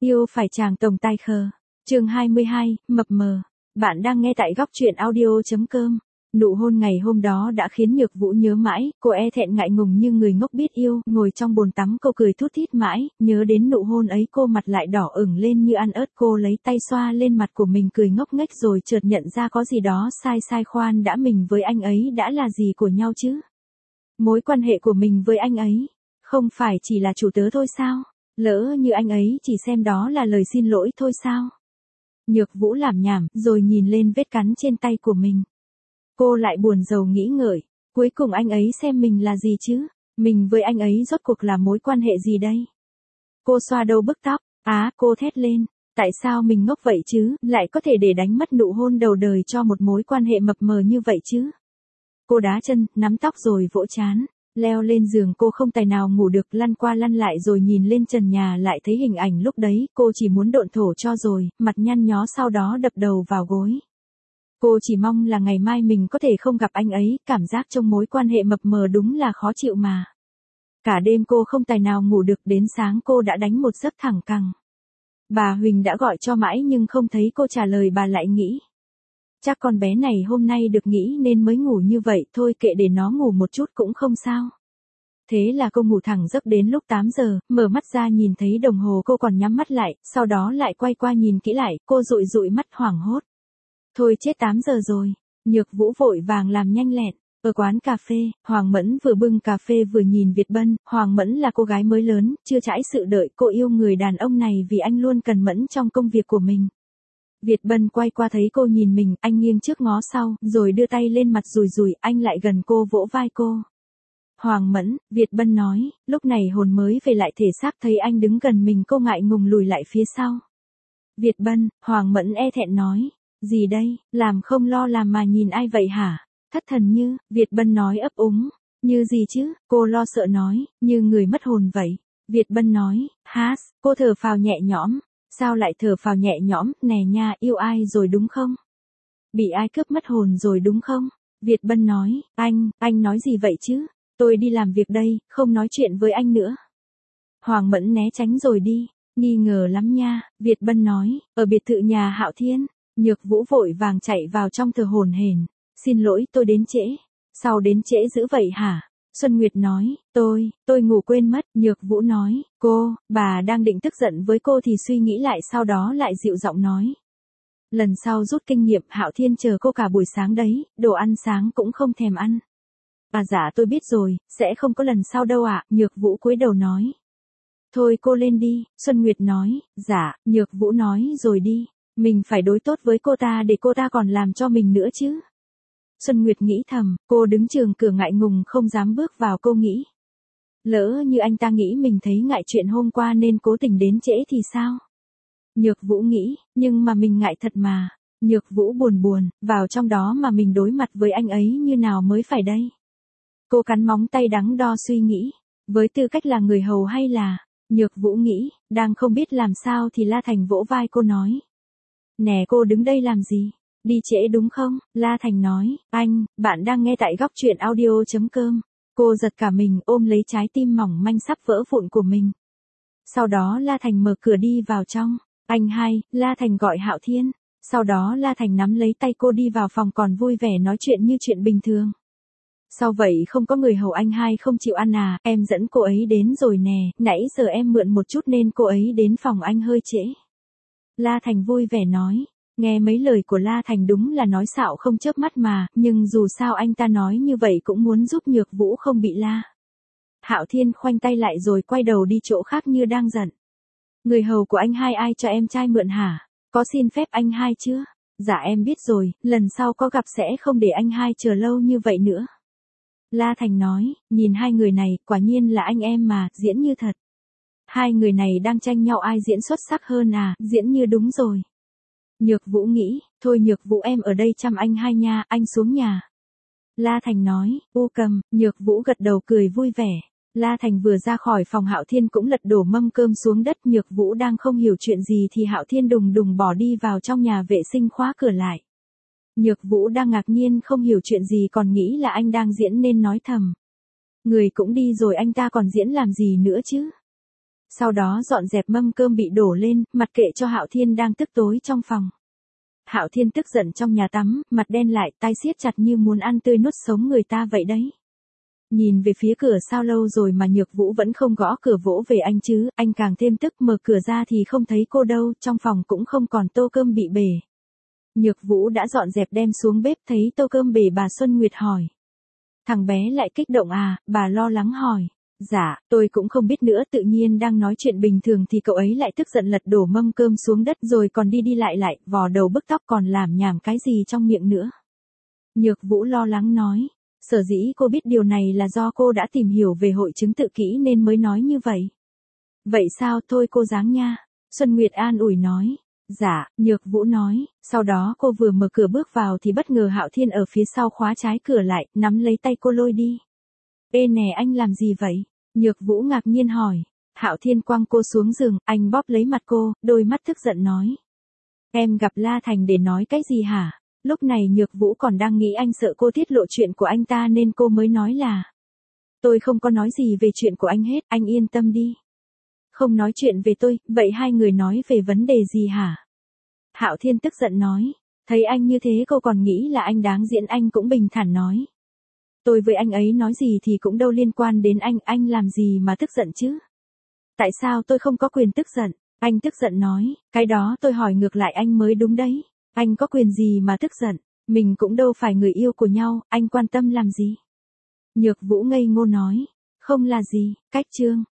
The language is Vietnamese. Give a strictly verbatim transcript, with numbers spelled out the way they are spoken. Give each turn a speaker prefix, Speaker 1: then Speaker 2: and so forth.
Speaker 1: Yêu phải chàng tổng tài khờ. Chương hai mươi hai, mập mờ. Bạn đang nghe tại góc truyện audio chấm com. Nụ hôn ngày hôm đó đã khiến Nhược Vũ nhớ mãi, cô e thẹn ngại ngùng như người ngốc biết yêu, ngồi trong bồn tắm cô cười thút thít mãi, nhớ đến nụ hôn ấy cô mặt lại đỏ ửng lên như ăn ớt, cô lấy tay xoa lên mặt của mình cười ngốc nghếch rồi chợt nhận ra có gì đó sai sai khoan đã mình với anh ấy đã là gì của nhau chứ? Mối quan hệ của mình với anh ấy, không phải chỉ là chủ tớ thôi sao? Lỡ như anh ấy chỉ xem đó là lời xin lỗi thôi sao? Nhược Vũ làm nhảm, rồi nhìn lên vết cắn trên tay của mình. Cô lại buồn rầu nghĩ ngợi, cuối cùng anh ấy xem mình là gì chứ? Mình với anh ấy rốt cuộc là mối quan hệ gì đây? Cô xoa đầu bức tóc, á, cô thét lên, tại sao mình ngốc vậy chứ, lại có thể để đánh mất nụ hôn đầu đời cho một mối quan hệ mập mờ như vậy chứ? Cô đá chân, nắm tóc rồi vỗ trán. Leo lên giường cô không tài nào ngủ được, lăn qua lăn lại rồi nhìn lên trần nhà lại thấy hình ảnh lúc đấy, cô chỉ muốn độn thổ cho rồi, mặt nhăn nhó sau đó đập đầu vào gối. Cô chỉ mong là ngày mai mình có thể không gặp anh ấy, cảm giác trong mối quan hệ mập mờ đúng là khó chịu mà. Cả đêm cô không tài nào ngủ được, đến sáng cô đã đánh một giấc thẳng cẳng. Bà Huỳnh đã gọi cho mãi nhưng không thấy cô trả lời, bà lại nghĩ. Chắc con bé này hôm nay được nghỉ nên mới ngủ như vậy, thôi kệ để nó ngủ một chút cũng không sao. Thế là cô ngủ thẳng giấc đến lúc tám giờ, mở mắt ra nhìn thấy đồng hồ cô còn nhắm mắt lại, sau đó lại quay qua nhìn kỹ lại, cô dụi dụi mắt hoảng hốt. Thôi chết, tám giờ rồi. Nhược Vũ vội vàng làm nhanh lẹn. Ở quán cà phê, Hoàng Mẫn vừa bưng cà phê vừa nhìn Việt Bân. Hoàng Mẫn là cô gái mới lớn, chưa trải sự đợi, cô yêu người đàn ông này vì anh luôn cần mẫn trong công việc của mình. Việt Bân quay qua thấy cô nhìn mình, anh nghiêng trước ngó sau, rồi đưa tay lên mặt rùi rùi, anh lại gần cô vỗ vai cô. Hoàng Mẫn, Việt Bân nói, lúc này hồn mới về lại thể xác, thấy anh đứng gần mình cô ngại ngùng lùi lại phía sau. Việt Bân, Hoàng Mẫn e thẹn nói, gì đây, làm không lo làm mà nhìn ai vậy hả? Thất thần như, Việt Bân nói ấp úng, như gì chứ, cô lo sợ nói, như người mất hồn vậy. Việt Bân nói, hát, cô thở phào nhẹ nhõm. Sao lại thở phào nhẹ nhõm, nè nha, yêu ai rồi đúng không? Bị ai cướp mất hồn rồi đúng không? Việt Bân nói, anh, anh nói gì vậy chứ? Tôi đi làm việc đây, không nói chuyện với anh nữa. Hoàng Mẫn né tránh rồi đi, nghi ngờ lắm nha, Việt Bân nói, ở biệt thự nhà Hạo Thiên. Nhược Vũ vội vàng chạy vào trong thở hổn hển, xin lỗi tôi đến trễ. Sao đến trễ dữ vậy hả? Xuân Nguyệt nói, tôi, tôi ngủ quên mất. Nhược Vũ nói, cô, bà đang định tức giận với cô thì suy nghĩ lại sau đó lại dịu giọng nói. Lần sau rút kinh nghiệm, Hạo Thiên chờ cô cả buổi sáng đấy, đồ ăn sáng cũng không thèm ăn. À dạ tôi biết rồi, sẽ không có lần sau đâu ạ, Nhược Vũ cúi đầu nói. Thôi cô lên đi, Xuân Nguyệt nói, dạ, Nhược Vũ nói rồi đi, mình phải đối tốt với cô ta để cô ta còn làm cho mình nữa chứ. Xuân Nguyệt nghĩ thầm, cô đứng trường cửa ngại ngùng không dám bước vào, cô nghĩ. Lỡ như anh ta nghĩ mình thấy ngại chuyện hôm qua nên cố tình đến trễ thì sao? Nhược Vũ nghĩ, nhưng mà mình ngại thật mà. Nhược Vũ buồn buồn, vào trong đó mà mình đối mặt với anh ấy như nào mới phải đây? Cô cắn móng tay đắn đo suy nghĩ, với tư cách là người hầu hay là... Nhược Vũ nghĩ, đang không biết làm sao thì La Thành vỗ vai cô nói. Nè cô đứng đây làm gì? Đi trễ đúng không? La Thành nói, anh, bạn đang nghe tại góc truyện audio chấm com. Cô giật cả mình ôm lấy trái tim mỏng manh sắp vỡ vụn của mình. Sau đó La Thành mở cửa đi vào trong. Anh hai, La Thành gọi Hạo Thiên. Sau đó La Thành nắm lấy tay cô đi vào phòng còn vui vẻ nói chuyện như chuyện bình thường. Sao vậy, không có người hầu anh hai không chịu ăn à, em dẫn cô ấy đến rồi nè, nãy giờ em mượn một chút nên cô ấy đến phòng anh hơi trễ. La Thành vui vẻ nói. Nghe mấy lời của La Thành đúng là nói xạo không chớp mắt mà, nhưng dù sao anh ta nói như vậy cũng muốn giúp Nhược Vũ không bị la. Hạo Thiên khoanh tay lại rồi quay đầu đi chỗ khác như đang giận. Người hầu của anh hai ai cho em trai mượn hả? Có xin phép anh hai chưa? Dạ em biết rồi, lần sau có gặp sẽ không để anh hai chờ lâu như vậy nữa. La Thành nói, nhìn hai người này, quả nhiên là anh em mà, diễn như thật. Hai người này đang tranh nhau ai diễn xuất sắc hơn à, diễn như đúng rồi. Nhược Vũ nghĩ, thôi Nhược Vũ em ở đây chăm anh hai nha, anh xuống nhà. La Thành nói, u cầm, Nhược Vũ gật đầu cười vui vẻ. La Thành vừa ra khỏi phòng Hạo Thiên cũng lật đổ mâm cơm xuống đất. Nhược Vũ đang không hiểu chuyện gì thì Hạo Thiên đùng đùng bỏ đi vào trong nhà vệ sinh khóa cửa lại. Nhược Vũ đang ngạc nhiên không hiểu chuyện gì còn nghĩ là anh đang diễn nên nói thầm. Người cũng đi rồi anh ta còn diễn làm gì nữa chứ? Sau đó dọn dẹp mâm cơm bị đổ lên, mặc kệ cho Hạo Thiên đang tức tối trong phòng. Hạo Thiên tức giận trong nhà tắm, mặt đen lại, tay siết chặt như muốn ăn tươi nuốt sống người ta vậy đấy. Nhìn về phía cửa sao lâu rồi mà Nhược Vũ vẫn không gõ cửa vỗ về anh chứ, anh càng thêm tức, mở cửa ra thì không thấy cô đâu, trong phòng cũng không còn tô cơm bị bể. Nhược Vũ đã dọn dẹp đem xuống bếp, thấy tô cơm bể bà Xuân Nguyệt hỏi. Thằng bé lại kích động à, bà lo lắng hỏi. Dạ, tôi cũng không biết nữa, tự nhiên đang nói chuyện bình thường thì cậu ấy lại tức giận lật đổ mâm cơm xuống đất rồi còn đi đi lại lại, vò đầu bức tóc còn làm nhảm cái gì trong miệng nữa. Nhược Vũ lo lắng nói. Sở dĩ cô biết điều này là do cô đã tìm hiểu về hội chứng tự kỷ nên mới nói như vậy. Vậy sao, thôi cô dáng nha. Xuân Nguyệt an ủi nói. Dạ, Nhược Vũ nói, sau đó cô vừa mở cửa bước vào thì bất ngờ Hạo Thiên ở phía sau khóa trái cửa lại, nắm lấy tay cô lôi đi. Ê nè, anh làm gì vậy? Nhược Vũ ngạc nhiên hỏi. Hạo Thiên quăng cô xuống giường, anh bóp lấy mặt cô, đôi mắt tức giận nói. Em gặp La Thành để nói cái gì hả? Lúc này Nhược Vũ còn đang nghĩ anh sợ cô tiết lộ chuyện của anh ta nên cô mới nói là. Tôi không có nói gì về chuyện của anh hết, anh yên tâm đi. Không nói chuyện về tôi, vậy hai người nói về vấn đề gì hả? Hạo Thiên tức giận nói. Thấy anh như thế cô còn nghĩ là anh đáng diễn, anh cũng bình thản nói. Tôi với anh ấy nói gì thì cũng đâu liên quan đến anh, anh làm gì mà tức giận chứ? Tại sao tôi không có quyền tức giận? Anh tức giận nói, cái đó tôi hỏi ngược lại anh mới đúng đấy. Anh có quyền gì mà tức giận? Mình cũng đâu phải người yêu của nhau, anh quan tâm làm gì? Nhược Vũ ngây ngô nói, không là gì, cách chương.